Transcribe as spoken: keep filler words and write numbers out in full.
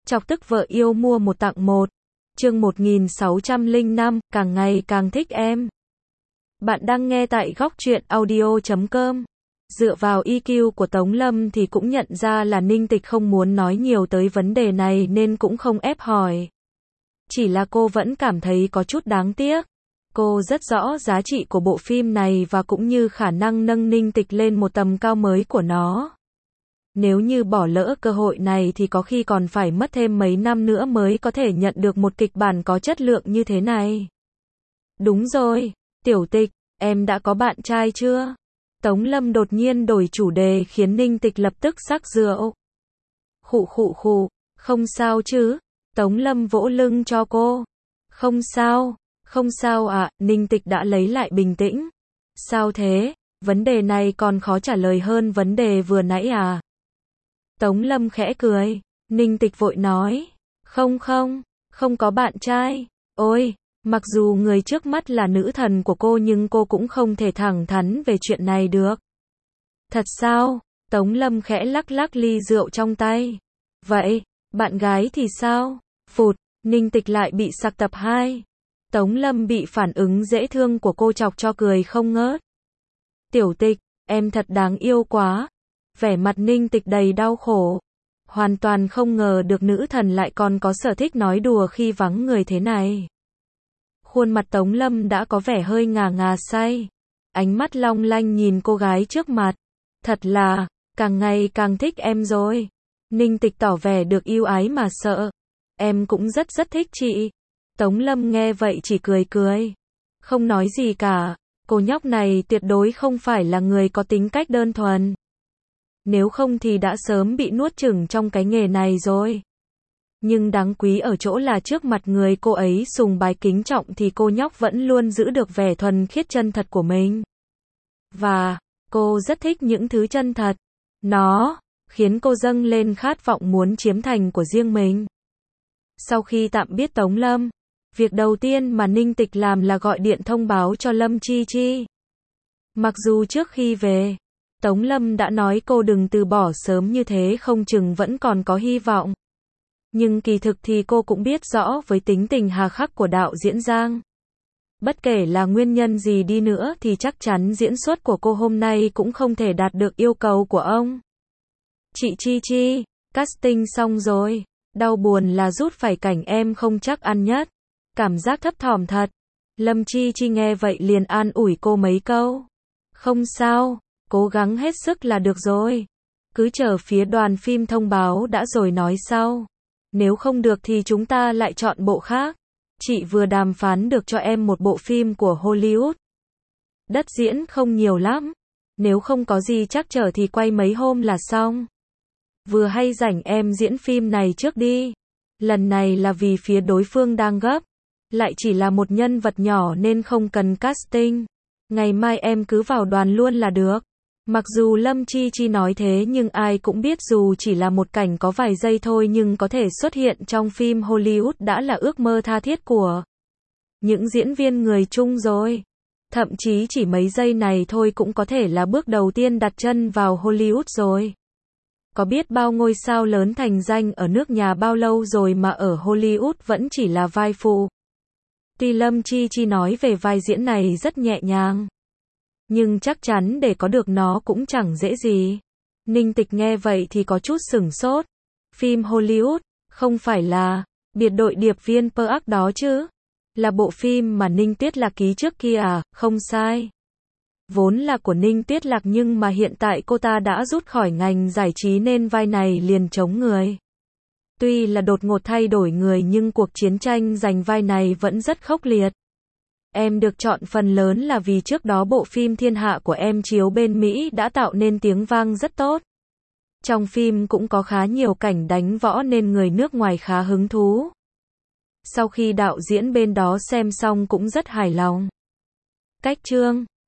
Chọc tức vợ yêu mua một tặng một. Chương một nghìn sáu trăm lẻ năm, càng ngày càng thích em. Bạn đang nghe tại góc truyện audio chấm com. Dựa vào i kiu của Tống Lâm thì cũng nhận ra là Ninh Tịch không muốn nói nhiều tới vấn đề này nên cũng không ép hỏi. Chỉ là cô vẫn cảm thấy có chút đáng tiếc. Cô rất rõ giá trị của bộ phim này và cũng như khả năng nâng Ninh Tịch lên một tầm cao mới của nó. Nếu như bỏ lỡ cơ hội này thì có khi còn phải mất thêm mấy năm nữa mới có thể nhận được một kịch bản có chất lượng như thế này. Đúng rồi, Tiểu Tịch, em đã có bạn trai chưa? Tống Lâm đột nhiên đổi chủ đề khiến Ninh Tịch lập tức sắc rượu. Khụ khụ khụ, không sao chứ? Tống Lâm vỗ lưng cho cô. Không sao, không sao ạ, Ninh Tịch đã lấy lại bình tĩnh. Sao thế? Vấn đề này còn khó trả lời hơn vấn đề vừa nãy à? Tống Lâm khẽ cười. Ninh Tịch vội nói. Không không, không có bạn trai. Ôi, mặc dù người trước mắt là nữ thần của cô nhưng cô cũng không thể thẳng thắn về chuyện này được. Thật sao? Tống Lâm khẽ lắc lắc ly rượu trong tay. Vậy, bạn gái thì sao? Phụt, Ninh Tịch lại bị sặc tập hai. Tống Lâm bị phản ứng dễ thương của cô chọc cho cười không ngớt. Tiểu Tịch, em thật đáng yêu quá. Vẻ mặt Ninh Tịch đầy đau khổ. Hoàn toàn không ngờ được nữ thần lại còn có sở thích nói đùa khi vắng người thế này. Khuôn mặt Tống Lâm đã có vẻ hơi ngà ngà say. Ánh mắt long lanh nhìn cô gái trước mặt. Thật là, càng ngày càng thích em rồi. Ninh Tịch tỏ vẻ được yêu ái mà sợ. Em cũng rất rất thích chị. Tống Lâm nghe vậy chỉ cười cười. Không nói gì cả. Cô nhóc này tuyệt đối không phải là người có tính cách đơn thuần. Nếu không thì đã sớm bị nuốt chửng trong cái nghề này rồi. Nhưng đáng quý ở chỗ là trước mặt người cô ấy sùng bái kính trọng thì cô nhóc vẫn luôn giữ được vẻ thuần khiết chân thật của mình. Và, cô rất thích những thứ chân thật. Nó, khiến cô dâng lên khát vọng muốn chiếm thành của riêng mình. Sau khi tạm biệt Tống Lâm, việc đầu tiên mà Ninh Tịch làm là gọi điện thông báo cho Lâm Chi Chi. Mặc dù trước khi về, Tống Lâm đã nói cô đừng từ bỏ sớm như thế không chừng vẫn còn có hy vọng. Nhưng kỳ thực thì cô cũng biết rõ với tính tình hà khắc của đạo diễn Giang. Bất kể là nguyên nhân gì đi nữa thì chắc chắn diễn xuất của cô hôm nay cũng không thể đạt được yêu cầu của ông. Chị Chi Chi, casting xong rồi. Đau buồn là rút phải cảnh em không chắc ăn nhất. Cảm giác thấp thỏm thật. Lâm Chi Chi nghe vậy liền an ủi cô mấy câu. Không sao, cố gắng hết sức là được rồi. Cứ chờ phía đoàn phim thông báo đã rồi nói sau. Nếu không được thì chúng ta lại chọn bộ khác. Chị vừa đàm phán được cho em một bộ phim của Hollywood. Đất diễn không nhiều lắm. Nếu không có gì trắc trở thì quay mấy hôm là xong. Vừa hay rảnh em diễn phim này trước đi. Lần này là vì phía đối phương đang gấp. Lại chỉ là một nhân vật nhỏ nên không cần casting. Ngày mai em cứ vào đoàn luôn là được. Mặc dù Lâm Chi Chi nói thế nhưng ai cũng biết dù chỉ là một cảnh có vài giây thôi nhưng có thể xuất hiện trong phim Hollywood đã là ước mơ tha thiết của những diễn viên người Trung rồi. Thậm chí chỉ mấy giây này thôi cũng có thể là bước đầu tiên đặt chân vào Hollywood rồi. Có biết bao ngôi sao lớn thành danh ở nước nhà bao lâu rồi mà ở Hollywood vẫn chỉ là vai phụ. Tuy Lâm Chi Chi nói về vai diễn này rất nhẹ nhàng. Nhưng chắc chắn để có được nó cũng chẳng dễ gì. Ninh Tịch nghe vậy thì có chút sửng sốt. Phim Hollywood, không phải là biệt đội điệp viên Park đó chứ? Là bộ phim mà Ninh Tuyết Lạc ký trước kia à? Không sai. Vốn là của Ninh Tuyết Lạc nhưng mà hiện tại cô ta đã rút khỏi ngành giải trí nên vai này liền trống người. Tuy là đột ngột thay đổi người nhưng cuộc chiến tranh giành vai này vẫn rất khốc liệt. Em được chọn phần lớn là vì trước đó bộ phim Thiên Hạ của em chiếu bên Mỹ đã tạo nên tiếng vang rất tốt. Trong phim cũng có khá nhiều cảnh đánh võ nên người nước ngoài khá hứng thú. Sau khi đạo diễn bên đó xem xong cũng rất hài lòng. Cách chương